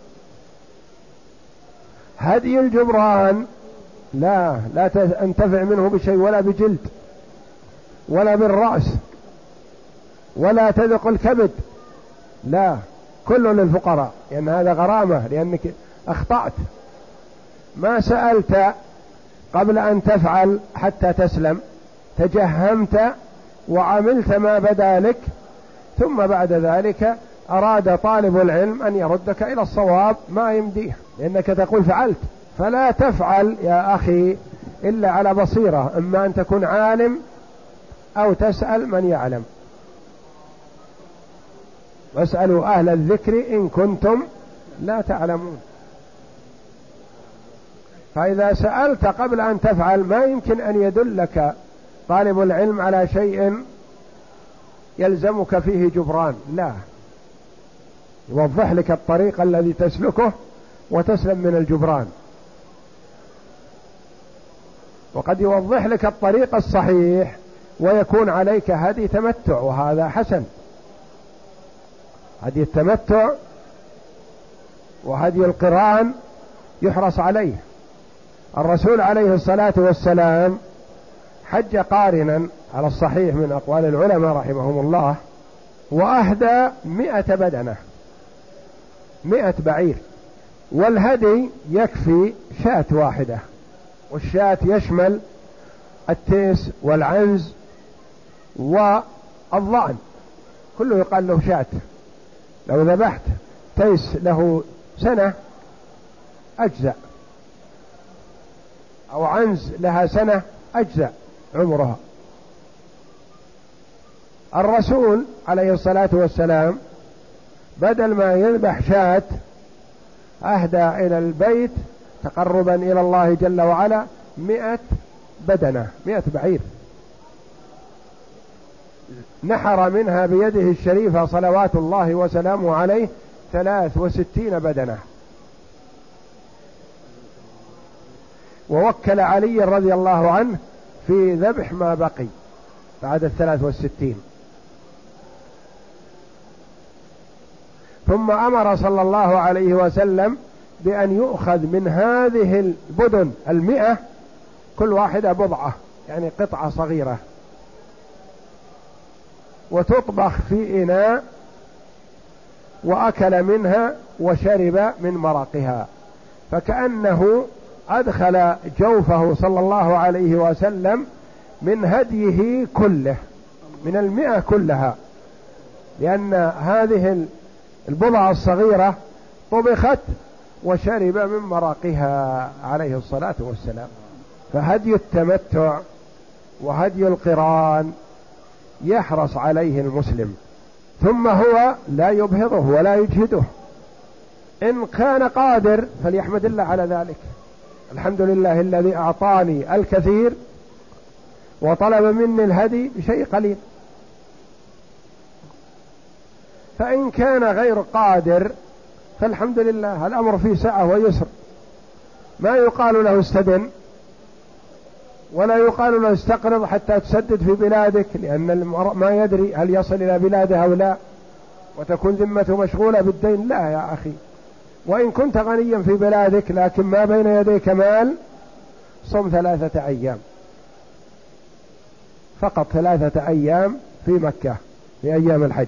[SPEAKER 1] هدي الجبران لا لا تنتفع منه بشيء، ولا بجلد ولا بالرأس ولا تذق الكبد، لا، كله للفقراء، لأن هذا غرامة، لأنك أخطأت، ما سألت قبل أن تفعل حتى تسلم، تجهمت وعملت ما بدا لك، ثم بعد ذلك أراد طالب العلم أن يردك إلى الصواب، ما يمديه لأنك تقول فعلت. فلا تفعل يا أخي إلا على بصيرة، إما أن تكون عالم أو تسأل من يعلم. واسألوا أهل الذكر إن كنتم لا تعلمون. فإذا سألت قبل أن تفعل ما يمكن أن يدلك طالب العلم على شيء يلزمك فيه جبران، لا، يوضح لك الطريق الذي تسلكه وتسلم من الجبران. وقد يوضح لك الطريق الصحيح ويكون عليك هدي تمتع، وهذا حسن. هدي التمتع وهدي القران يحرص عليه. الرسول عليه الصلاة والسلام حج قارنا على الصحيح من أقوال العلماء رحمهم الله، وأهدى مئة بدنة، مئة بعير، والهدي يكفي شاة واحدة، والشاة يشمل التيس والعنز والضأن، كله يقال له شاة. لو ذبحت تيس له سنة أجزأ، أو عنز لها سنة أجزأ عمرها. الرسول عليه الصلاة والسلام بدل ما يذبح شاة أهدى إلى البيت تقربا إلى الله جل وعلا مئة بدنة، مئة بعير، نحر منها بيده الشريفة صلوات الله وسلامه عليه ثلاث وستين بدنة، ووكل علي رضي الله عنه في ذبح ما بقي بعد الثلاث والستين. ثم أمر صلى الله عليه وسلم بأن يؤخذ من هذه البدن المئة كل واحدة بضعة، يعني قطعة صغيرة، وتطبخ في إناء وأكل منها وشرب من مرقها، فكأنه أدخل جوفه صلى الله عليه وسلم من هديه كله، من المئة كلها، لأن هذه البضعة الصغيرة طبخت وشرب من مرقها عليه الصلاة والسلام. فهدي التمتع وهدي القران يحرص عليه المسلم، ثم هو لا يبهضه ولا يجهده، إن كان قادر فليحمد الله على ذلك، الحمد لله الذي أعطاني الكثير وطلب مني الهدي بشيء قليل. فإن كان غير قادر فالحمد لله، الأمر فيه سعة ويسر، ما يقال له استدن ولا يقال له استقرض حتى تسدد في بلادك، لأن المرء ما يدري هل يصل إلى بلاده أو لا، وتكون ذمته مشغولة بالدين. لا يا أخي، وإن كنت غنيا في بلادك لكن ما بين يديك مال، صم ثلاثة أيام فقط، ثلاثة أيام في مكة في أيام الحج،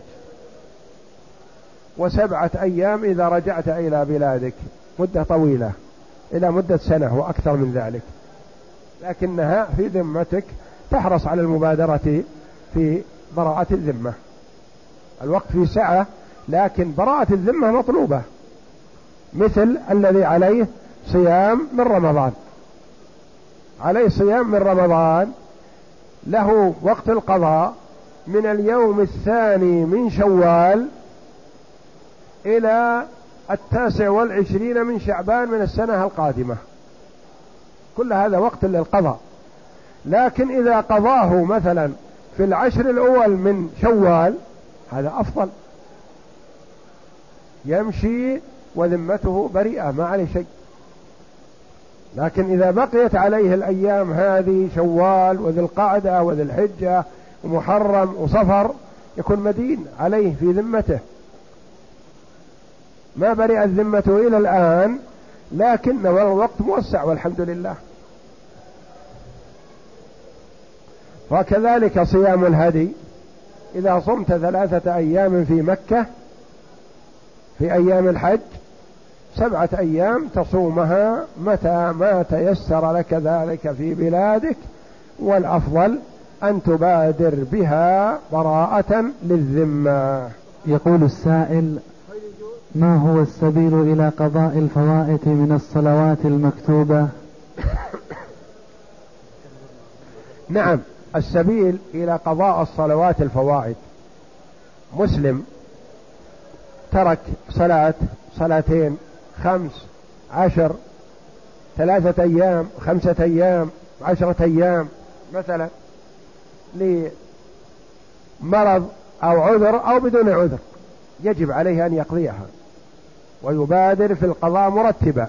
[SPEAKER 1] وسبعة أيام إذا رجعت إلى بلادك، مدة طويلة إلى مدة سنة وأكثر من ذلك، لكنها في ذمتك، تحرص على المبادرة في براءة الذمة. الوقت في سعة، لكن براءة الذمة مطلوبة، مثل الذي عليه صيام من رمضان، عليه صيام من رمضان، له وقت القضاء من اليوم الثاني من شوال إلى التاسع والعشرين من شعبان من السنة القادمة، كل هذا وقت للقضاء. لكن إذا قضاه مثلا في العشر الأول من شوال هذا أفضل، يمشي وذمته بريئة ما عليه شيء. لكن إذا بقيت عليه الأيام هذه شوال وذي القعدة وذي الحجة ومحرم وصفر، يكون مدين عليه في ذمته، ما برئت ذمته إلى الآن، لكن الوقت موسع والحمد لله. وكذلك صيام الهدي، إذا صمت ثلاثة أيام في مكة في أيام الحج، سبعة أيام تصومها متى ما تيسر لك ذلك في بلادك، والأفضل أن تبادر بها براءة للذمة.
[SPEAKER 2] يقول السائل: ما هو السبيل إلى قضاء الفوائت من الصلوات المكتوبة؟
[SPEAKER 1] نعم، السبيل إلى قضاء الصلوات الفوائد، مسلم ترك صلاة، صلاتين، خمس، عشر، ثلاثة أيام، خمسة أيام، عشرة أيام مثلا، لمرض أو عذر أو بدون عذر، يجب عليه أن يقضيها ويبادر في القضاء مرتبا.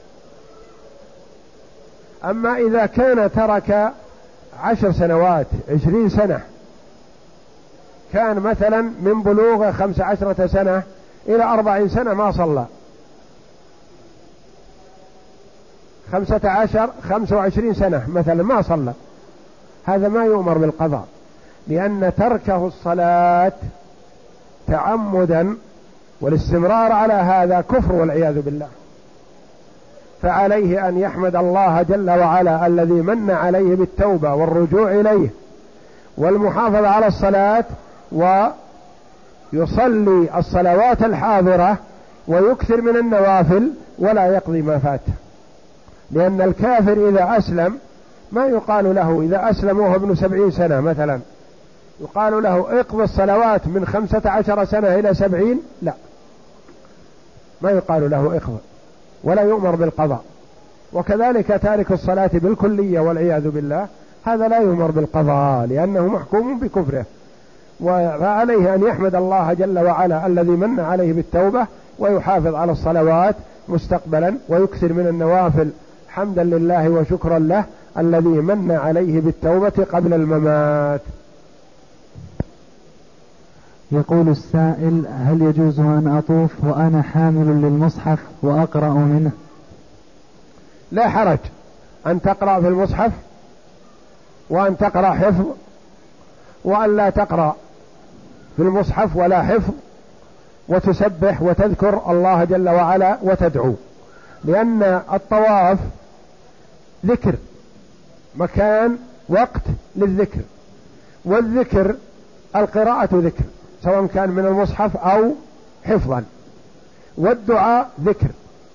[SPEAKER 1] أما إذا كان ترك عشر سنوات، عشرين سنة، كان مثلا من بلوغ خمس عشرة سنة إلى أربعين سنة ما صلى، خمسة عشر خمسة وعشرين سنة مثلا ما صلى، هذا ما يؤمر بالقضاء، لأن تركه الصلاة تعمدا والاستمرار على هذا كفر والعياذ بالله. فعليه أن يحمد الله جل وعلا الذي من عليه بالتوبة والرجوع إليه والمحافظة على الصلاة، ويصلي الصلوات الحاضرة ويكثر من النوافل ولا يقضي ما فات. لأن الكافر إذا أسلم ما يقال له، إذا أسلم وهو ابن سبعين سنة مثلا، يقال له اقضي الصلوات من خمسة عشر سنة إلى سبعين، لا، ما يقال له اقضي ولا يؤمر بالقضاء. وكذلك تارك الصلاة بالكلية والعياذ بالله، هذا لا يؤمر بالقضاء لأنه محكوم بكفره. فعليه أن يحمد الله جل وعلا الذي من عليه بالتوبة، ويحافظ على الصلوات مستقبلا، ويكثر من النوافل حمدا لله وشكرا له الذي من عليه بالتوبة قبل الممات.
[SPEAKER 2] يقول السائل: هل يجوز أن أطوف وأنا حامل للمصحف وأقرأ منه؟
[SPEAKER 1] لا حرج أن تقرأ في المصحف، وأن تقرأ حفظ، وأن لا تقرأ في المصحف ولا حفظ، وتسبح وتذكر الله جل وعلا وتدعو، لأن الطواف ذكر، مكان وقت للذكر، والذكر القراءة ذكر سواء كان من المصحف أو حفظا، والدعاء ذكر،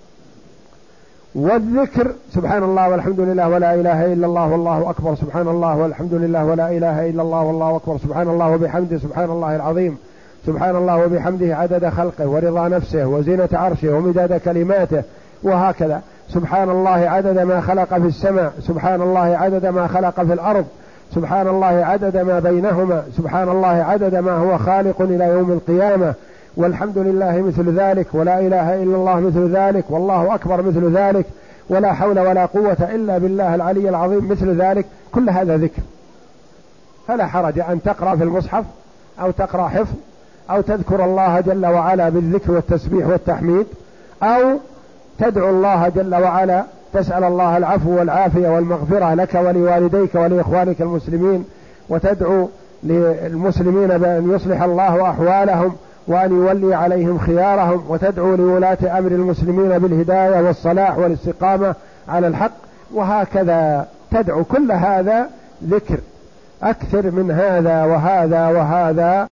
[SPEAKER 1] والذكر سبحان الله والحمد لله ولا إله إلا الله والله أكبر، سبحان الله والحمد لله ولا إله إلا الله والله أكبر، سبحان الله وبحمده سبحان الله العظيم، سبحان الله وبحمده عدد خلقه ورضا نفسه وزينة عرشه ومداد كلماته، وهكذا سبحان الله عدد ما خلق في السماء، سبحان الله عدد ما خلق في الأرض، سبحان الله عدد ما بينهما، سبحان الله عدد ما هو خالق إلى يوم القيامة، والحمد لله مثل ذلك، ولا إله إلا الله مثل ذلك، والله أكبر مثل ذلك، ولا حول ولا قوة إلا بالله العلي العظيم مثل ذلك. كل هذا ذكر، فلا حرج أن تقرأ في المصحف أو تقرأ حفظ أو تذكر الله جل وعلا بالذكر والتسبيح والتحميد، أو تدعو الله جل وعلا، تسأل الله العفو والعافية والمغفرة لك ولوالديك ولإخوانك المسلمين، وتدعو للمسلمين بأن يصلح الله أحوالهم وأن يولي عليهم خيارهم، وتدعو لولاة أمر المسلمين بالهداية والصلاح والاستقامة على الحق، وهكذا تدعو. كل هذا ذكر، أكثر من هذا وهذا وهذا